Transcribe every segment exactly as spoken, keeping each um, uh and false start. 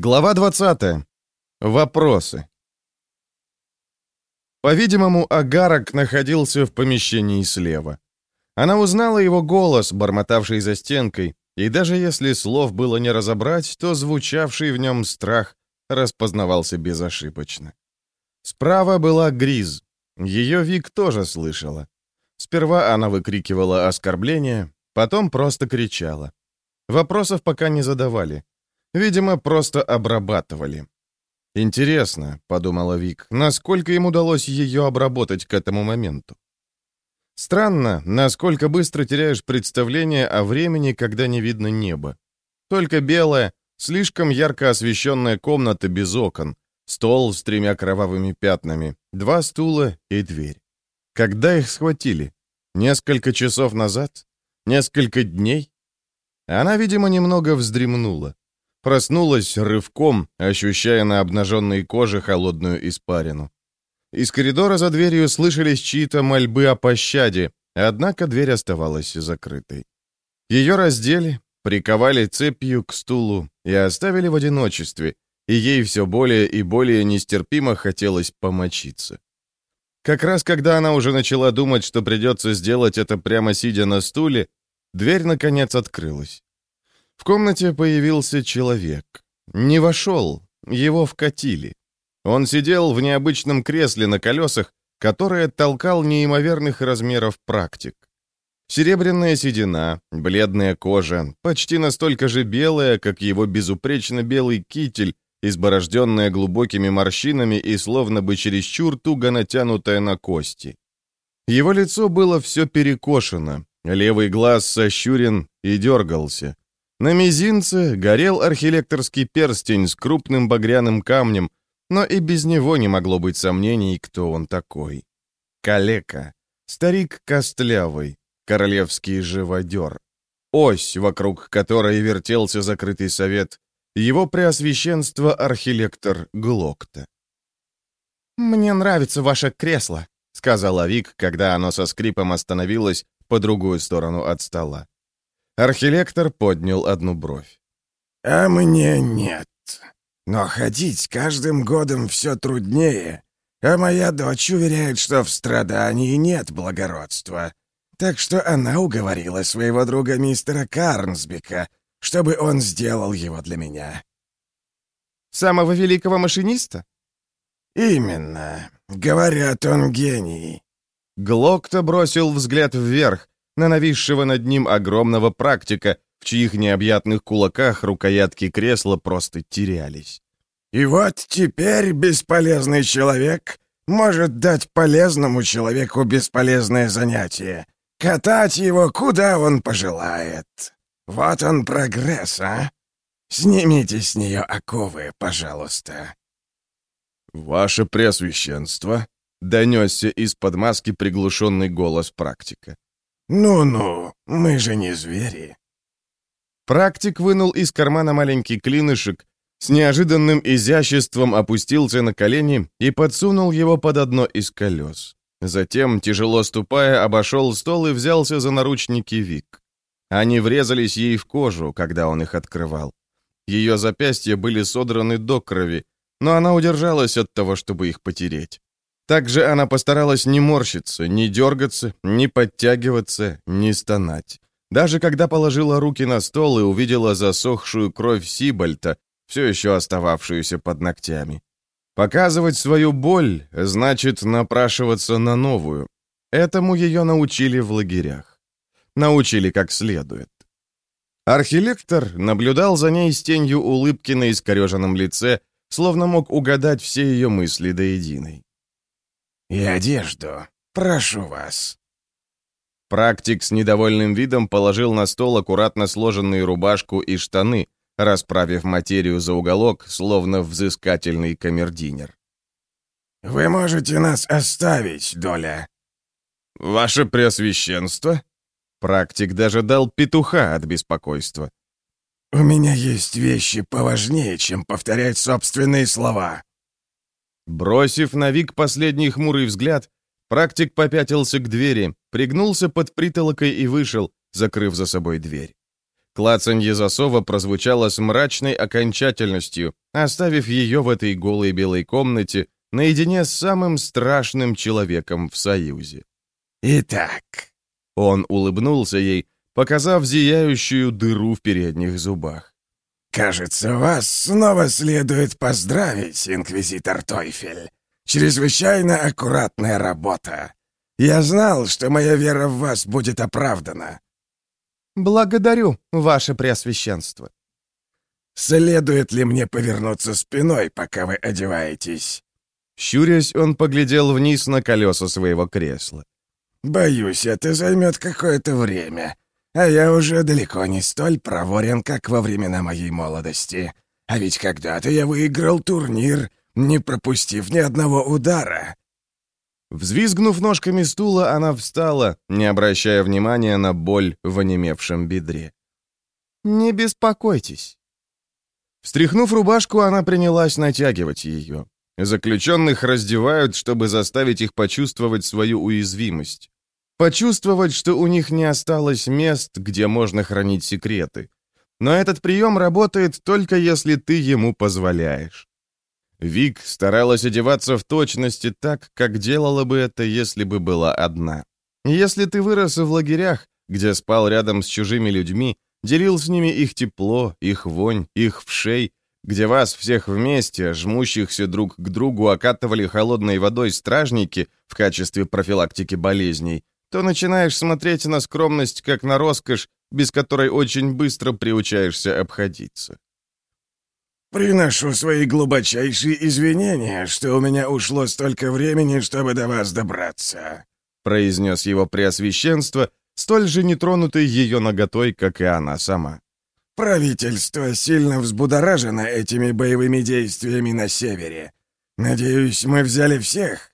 Глава двадцатая. Вопросы. По-видимому, Агарок находился в помещении слева. Она узнала его голос, бормотавший за стенкой, и даже если слов было не разобрать, то звучавший в нем страх распознавался безошибочно. Справа была Гриз. Ее Вик тоже слышала. Сперва она выкрикивала оскорбления, потом просто кричала. Вопросов пока не задавали. Видимо, просто обрабатывали. «Интересно», — подумала Вик, — «насколько им удалось ее обработать к этому моменту?» Странно, насколько быстро теряешь представление о времени, когда не видно неба. Только белая, слишком ярко освещенная комната без окон, стол с тремя кровавыми пятнами, два стула и дверь. Когда их схватили? Несколько часов назад? Несколько дней? Она, видимо, немного вздремнула. Проснулась рывком, ощущая на обнаженной коже холодную испарину. Из коридора за дверью слышались чьи-то мольбы о пощаде, однако дверь оставалась закрытой. Ее раздели, приковали цепью к стулу и оставили в одиночестве, и ей все более и более нестерпимо хотелось помочиться. Как раз когда она уже начала думать, что придется сделать это прямо сидя на стуле, дверь, наконец, открылась. В комнате появился человек. Не вошел, его вкатили. Он сидел в необычном кресле на колесах, которое толкал неимоверных размеров практик. Серебряная седина, бледная кожа, почти настолько же белая, как его безупречно белый китель, изборожденная глубокими морщинами и словно бы чересчур туго натянутая на кости. Его лицо было все перекошено, левый глаз сощурен и дергался. На мизинце горел архилекторский перстень с крупным багряным камнем, но и без него не могло быть сомнений, кто он такой. Калека, старик костлявый, королевский живодер, ось, вокруг которой вертелся закрытый совет, его преосвященство архилектор Глокта. «Мне нравится ваше кресло», — сказала Вик, когда оно со скрипом остановилось по другую сторону от стола. Архилектор поднял одну бровь. «А мне нет. Но ходить каждым годом все труднее, а моя дочь уверяет, что в страдании нет благородства. Так что она уговорила своего друга мистера Карнсбека, чтобы он сделал его для меня». «Самого великого машиниста?» «Именно. Говорят, он гений». Глокта бросил взгляд вверх, на нависшего над ним огромного практика, в чьих необъятных кулаках рукоятки кресла просто терялись. «И вот теперь бесполезный человек может дать полезному человеку бесполезное занятие. Катать его, куда он пожелает. Вот он прогресс, а? Снимите с нее оковы, пожалуйста». «Ваше Преосвященство», — донесся из-под маски приглушенный голос практика. «Ну-ну, мы же не звери». Практик вынул из кармана маленький клинышек, с неожиданным изяществом опустился на колени и подсунул его под одно из колес. Затем, тяжело ступая, обошел стол и взялся за наручники Вик. Они врезались ей в кожу, когда он их открывал. Ее запястья были содраны до крови, но она удержалась от того, чтобы их потереть. Также она постаралась не морщиться, не дергаться, не подтягиваться, не стонать. Даже когда положила руки на стол и увидела засохшую кровь Сибальта, все еще остававшуюся под ногтями. Показывать свою боль значит напрашиваться на новую. Этому ее научили в лагерях. Научили как следует. Архилектор наблюдал за ней с тенью улыбки на искореженном лице, словно мог угадать все ее мысли до единой. «И одежду. Прошу вас». Практик с недовольным видом положил на стол аккуратно сложенную рубашку и штаны, расправив материю за уголок, словно взыскательный камердинер. «Вы можете нас оставить, Доля». «Ваше Преосвященство?» Практик даже дал петуха от беспокойства. «У меня есть вещи поважнее, чем повторять собственные слова». Бросив на Вик последний хмурый взгляд, практик попятился к двери, пригнулся под притолокой и вышел, закрыв за собой дверь. Клацанье засова прозвучало с мрачной окончательностью, оставив ее в этой голой белой комнате наедине с самым страшным человеком в Союзе. «Итак...» Он улыбнулся ей, показав зияющую дыру в передних зубах. «Кажется, вас снова следует поздравить, инквизитор Тойфель. Чрезвычайно аккуратная работа. Я знал, что моя вера в вас будет оправдана». «Благодарю, ваше преосвященство». «Следует ли мне повернуться спиной, пока вы одеваетесь?» Щурясь, он поглядел вниз на колеса своего кресла. «Боюсь, это займет какое-то время, а я уже далеко не столь проворен, как во времена моей молодости. А ведь когда-то я выиграл турнир, не пропустив ни одного удара». Взвизгнув ножками стула, она встала, не обращая внимания на боль в онемевшем бедре. «Не беспокойтесь». Встряхнув рубашку, она принялась натягивать ее. Заключенных раздевают, чтобы заставить их почувствовать свою уязвимость. Почувствовать, что у них не осталось мест, где можно хранить секреты. Но этот прием работает только если ты ему позволяешь. Вик старалась одеваться в точности так, как делала бы это, если бы была одна. Если ты вырос в лагерях, где спал рядом с чужими людьми, делил с ними их тепло, их вонь, их вшей, где вас всех вместе, жмущихся друг к другу, окатывали холодной водой стражники в качестве профилактики болезней, то начинаешь смотреть на скромность как на роскошь, без которой очень быстро приучаешься обходиться. «Приношу свои глубочайшие извинения, что у меня ушло столько времени, чтобы до вас добраться», произнес его преосвященство, столь же нетронутый ее наготой, как и она сама. «Правительство сильно взбудоражено этими боевыми действиями на севере. Надеюсь, мы взяли всех?»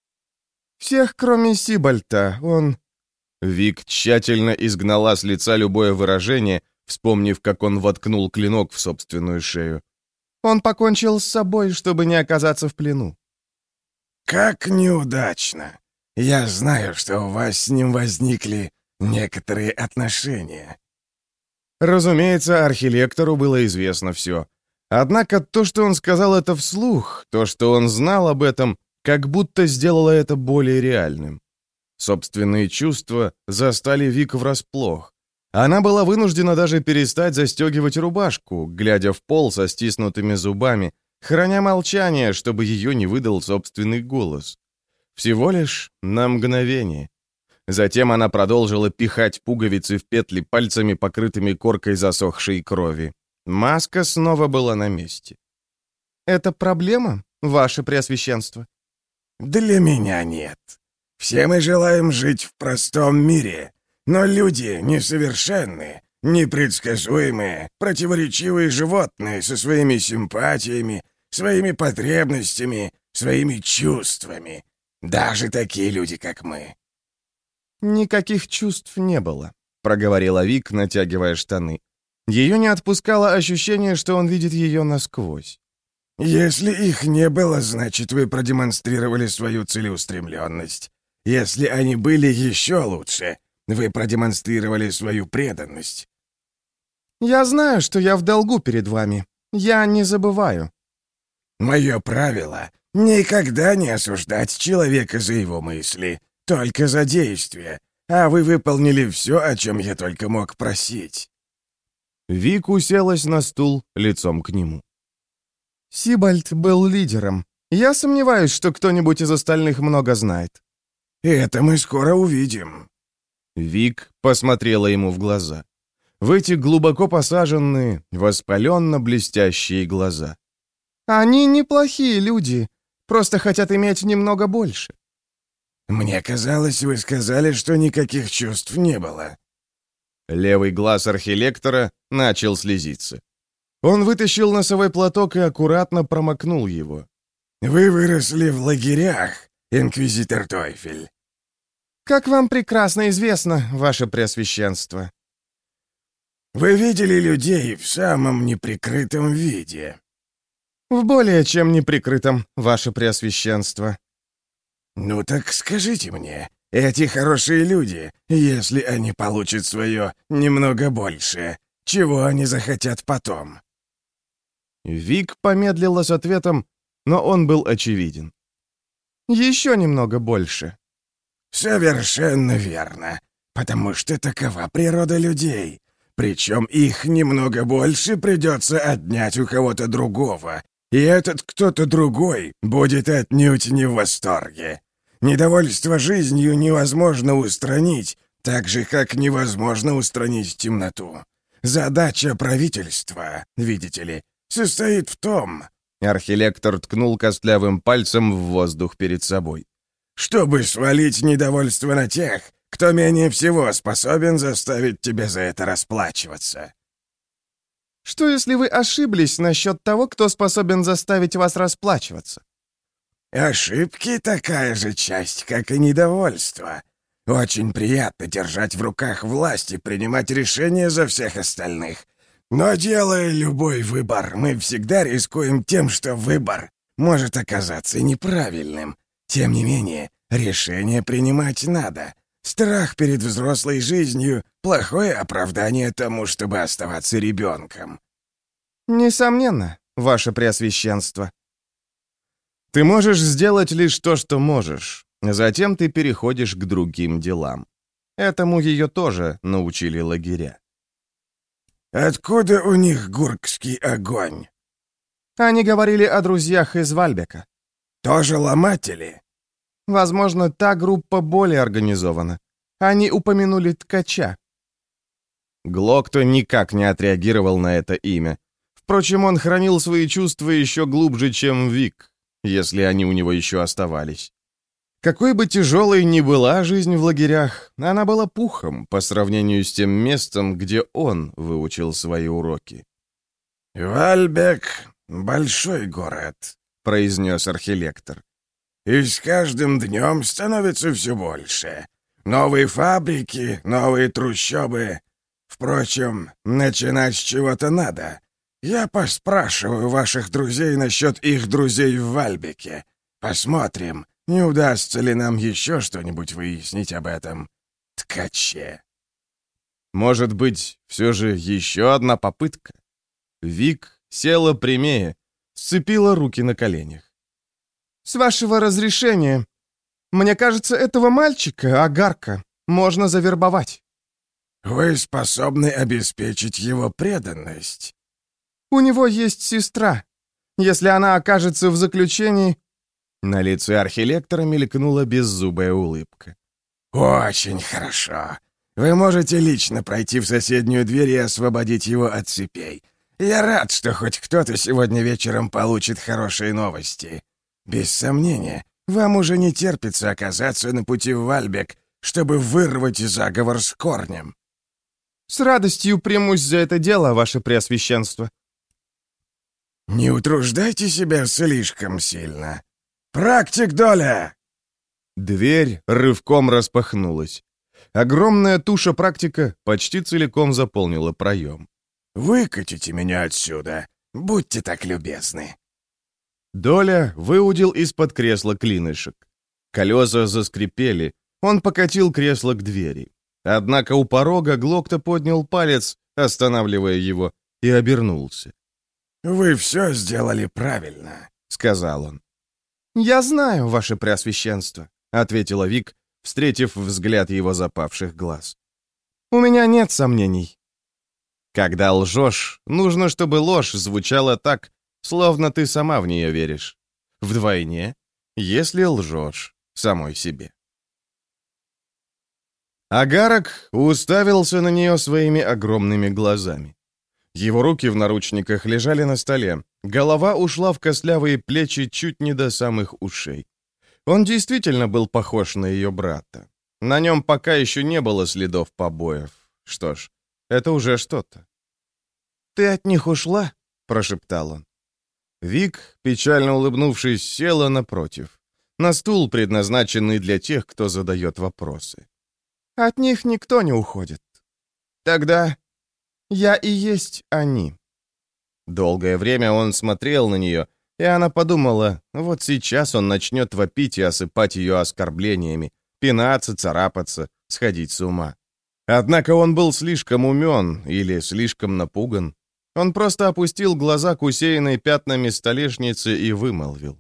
«Всех, кроме Сибальта, он...» Вик тщательно изгнала с лица любое выражение, вспомнив, как он воткнул клинок в собственную шею. «Он покончил с собой, чтобы не оказаться в плену». «Как неудачно! Я знаю, что у вас с ним возникли некоторые отношения». Разумеется, архилектору было известно все. Однако то, что он сказал это вслух, то, что он знал об этом, как будто сделало это более реальным. Собственные чувства застали Вик врасплох. Она была вынуждена даже перестать застегивать рубашку, глядя в пол со стиснутыми зубами, храня молчание, чтобы ее не выдал собственный голос. Всего лишь на мгновение. Затем она продолжила пихать пуговицы в петли пальцами, покрытыми коркой засохшей крови. Маска снова была на месте. «Это проблема, ваше преосвященство?» «Для меня нет. Все мы желаем жить в простом мире, но люди несовершенны, непредсказуемые, противоречивые животные со своими симпатиями, своими потребностями, своими чувствами. Даже такие люди, как мы». «Никаких чувств не было», — проговорила Вик, натягивая штаны. Ее не отпускало ощущение, что он видит ее насквозь. «Если их не было, значит, вы продемонстрировали свою целеустремленность. Если они были еще лучше, вы продемонстрировали свою преданность». «Я знаю, что я в долгу перед вами. Я не забываю». «Мое правило — никогда не осуждать человека за его мысли, только за действия, а вы выполнили все, о чем я только мог просить». Вик уселась на стул лицом к нему. «Сибальт был лидером. Я сомневаюсь, что кто-нибудь из остальных много знает». «Это мы скоро увидим». Вик посмотрела ему в глаза. В эти глубоко посаженные, воспаленно-блестящие глаза. «Они неплохие люди, просто хотят иметь немного больше». «Мне казалось, вы сказали, что никаких чувств не было». Левый глаз архилектора начал слезиться. Он вытащил носовой платок и аккуратно промокнул его. «Вы выросли в лагерях, инквизитор Тойфель». «Как вам прекрасно известно, ваше преосвященство». «Вы видели людей в самом неприкрытом виде». «В более чем неприкрытом, ваше преосвященство». «Ну так скажите мне, эти хорошие люди, если они получат свое немного больше, чего они захотят потом?» Вик помедлила с ответом, но он был очевиден. «Еще немного больше». «Совершенно верно, потому что такова природа людей. Причем их немного больше придется отнять у кого-то другого, и этот кто-то другой будет отнюдь не в восторге. Недовольство жизнью невозможно устранить, так же, как невозможно устранить темноту. Задача правительства, видите ли, состоит в том...» Архилектор ткнул костлявым пальцем в воздух перед собой. «Чтобы свалить недовольство на тех, кто менее всего способен заставить тебя за это расплачиваться». «Что, если вы ошиблись насчет того, кто способен заставить вас расплачиваться?» «Ошибки — такая же часть, как и недовольство. Очень приятно держать в руках власть и принимать решения за всех остальных. Но делая любой выбор, мы всегда рискуем тем, что выбор может оказаться неправильным. Тем не менее, решение принимать надо. Страх перед взрослой жизнью — плохое оправдание тому, чтобы оставаться ребенком». «Несомненно, ваше преосвященство». «Ты можешь сделать лишь то, что можешь. Затем ты переходишь к другим делам. Этому ее тоже научили лагеря». «Откуда у них гуркский огонь?» Они говорили о друзьях из Вальбека. «Тоже ломатели?» Возможно, та группа более организована. Они упомянули ткача». Глокто никак не отреагировал на это имя. Впрочем, он хранил свои чувства еще глубже, чем Вик, если они у него еще оставались. Какой бы тяжелой ни была жизнь в лагерях, она была пухом по сравнению с тем местом, где он выучил свои уроки. «Вальбек — большой город», — произнес архилектор. «И с каждым днем становится все больше. Новые фабрики, новые трущобы. Впрочем, начинать с чего-то надо. Я поспрашиваю ваших друзей насчет их друзей в Вальбеке. Посмотрим, не удастся ли нам еще что-нибудь выяснить об этом ткаче». Может быть, все же еще одна попытка? Вик села прямее, сцепила руки на коленях. «С вашего разрешения, мне кажется, этого мальчика, Агарка, можно завербовать». «Вы способны обеспечить его преданность?» «У него есть сестра. Если она окажется в заключении...» На лице архилектора мелькнула беззубая улыбка. «Очень хорошо. Вы можете лично пройти в соседнюю дверь и освободить его от цепей. Я рад, что хоть кто-то сегодня вечером получит хорошие новости. Без сомнения, вам уже не терпится оказаться на пути в Вальбек, чтобы вырвать заговор с корнем». «С радостью примусь за это дело, ваше преосвященство». «Не утруждайте себя слишком сильно. Практик, Доля!» Дверь рывком распахнулась. Огромная туша практика почти целиком заполнила проем. «Выкатите меня отсюда. Будьте так любезны». Доля выудил из-под кресла клинышек. Колеса заскрипели. Он покатил кресло к двери. Однако у порога Глокто поднял палец, останавливая его, и обернулся. «Вы все сделали правильно», — сказал он. «Я знаю, ваше преосвященство», — ответила Вик, встретив взгляд его запавших глаз. «У меня нет сомнений». Когда лжешь, нужно, чтобы ложь звучала так, словно ты сама в нее веришь. Вдвойне, если лжешь самой себе. Агарок уставился на нее своими огромными глазами. Его руки в наручниках лежали на столе, голова ушла в костлявые плечи чуть не до самых ушей. Он действительно был похож на ее брата. На нем пока еще не было следов побоев. Что ж, это уже что-то. «Ты от них ушла?» — прошептал он. Вик, печально улыбнувшись, села напротив, на стул, предназначенный для тех, кто задает вопросы. «От них никто не уходит. Тогда я и есть они». Долгое время он смотрел на нее, и она подумала, вот сейчас он начнет вопить и осыпать ее оскорблениями, пинаться, царапаться, сходить с ума. Однако он был слишком умен или слишком напуган. Он просто опустил глаза к усеянной пятнами столешнице и вымолвил.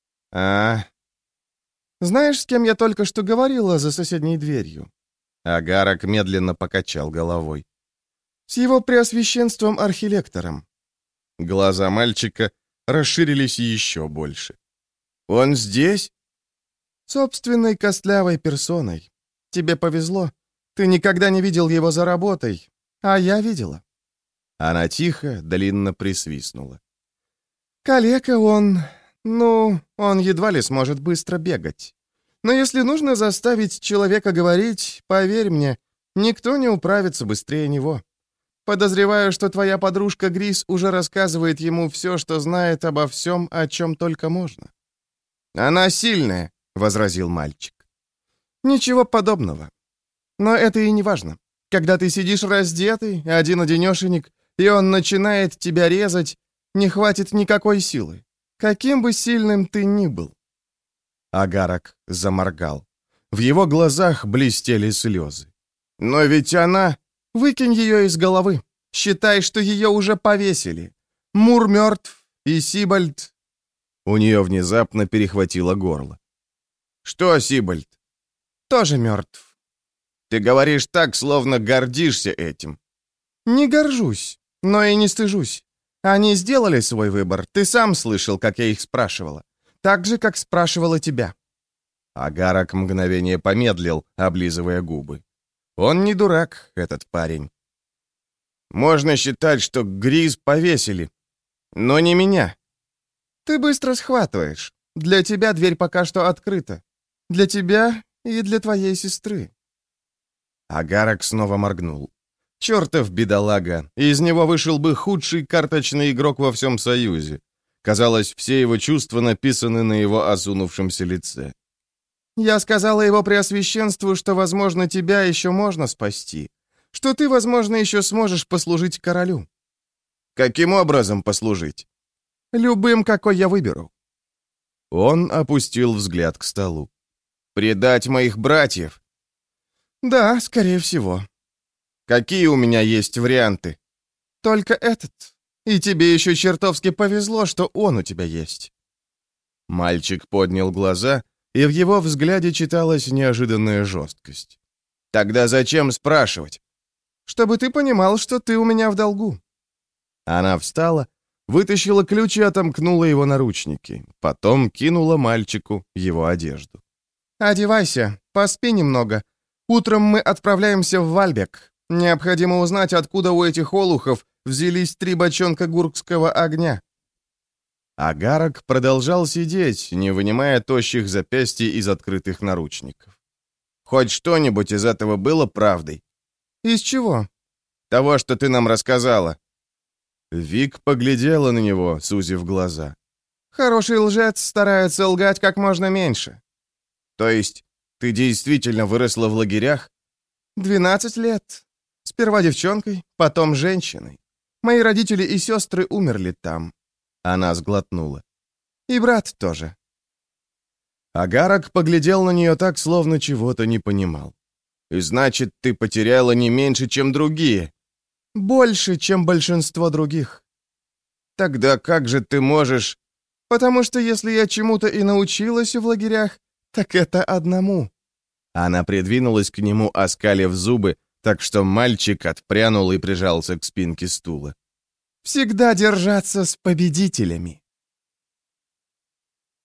«А, знаешь, с кем я только что говорила за соседней дверью?» Агарок медленно покачал головой. «С его преосвященством архилектором». Глаза мальчика расширились еще больше. «Он здесь?» «Собственной костлявой персоной. Тебе повезло. Ты никогда не видел его за работой, а я видела». Она тихо, длинно присвистнула. «Калека он... Ну, он едва ли сможет быстро бегать. Но если нужно заставить человека говорить, поверь мне, никто не управится быстрее него. Подозреваю, что твоя подружка Грис уже рассказывает ему все, что знает обо всем, о чем только можно». «Она сильная», — возразил мальчик. «Ничего подобного. Но это и не важно. Когда ты сидишь раздетый, один-одинешенек, и он начинает тебя резать, не хватит никакой силы, каким бы сильным ты ни был». Агарок заморгал. В его глазах блестели слезы. «Но ведь она...» «Выкинь ее из головы. Считай, что ее уже повесили. Мур мертв, и Сибальд...» У нее внезапно перехватило горло. «Что, Сибальд?» «Тоже мертв». «Ты говоришь так, словно гордишься этим». «Не горжусь, но и не стыжусь. Они сделали свой выбор. Ты сам слышал, как я их спрашивала. Так же, как спрашивала тебя». Агарок мгновение помедлил, облизывая губы. Он не дурак, этот парень. «Можно считать, что Гриз повесили, но не меня». «Ты быстро схватываешь. Для тебя дверь пока что открыта. Для тебя и для твоей сестры». Агарок снова моргнул. Чертов бедолага, из него вышел бы худший карточный игрок во всем Союзе. Казалось, все его чувства написаны на его осунувшемся лице. «Я сказала его преосвященству, что, возможно, тебя еще можно спасти. Что ты, возможно, еще сможешь послужить королю». «Каким образом послужить?» «Любым, какой я выберу». Он опустил взгляд к столу. «Предать моих братьев?» «Да, скорее всего». «Какие у меня есть варианты?» «Только этот. И тебе еще чертовски повезло, что он у тебя есть». Мальчик поднял глаза, и в его взгляде читалась неожиданная жесткость. «Тогда зачем спрашивать?» «Чтобы ты понимал, что ты у меня в долгу». Она встала, вытащила ключ и отомкнула его наручники. Потом кинула мальчику его одежду. «Одевайся, поспи немного. Утром мы отправляемся в Вальбек. Необходимо узнать, откуда у этих олухов взялись три бочонка гуркского огня». Агарок продолжал сидеть, не вынимая тощих запястий из открытых наручников. «Хоть что-нибудь из этого было правдой?» «Из чего?» «Того, что ты нам рассказала». Вик поглядела на него, сузив глаза. «Хороший лжец старается лгать как можно меньше». «То есть ты действительно выросла в лагерях?» «Двенадцать лет. Сперва девчонкой, потом женщиной. Мои родители и сестры умерли там». Она сглотнула. «И брат тоже». Агарок поглядел на нее так, словно чего-то не понимал. «И значит, ты потеряла не меньше, чем другие?» «Больше, чем большинство других». «Тогда как же ты можешь...» «Потому что если я чему-то и научилась в лагерях, так это одному». Она придвинулась к нему, оскалив зубы, так что мальчик отпрянул и прижался к спинке стула. «Всегда держаться с победителями».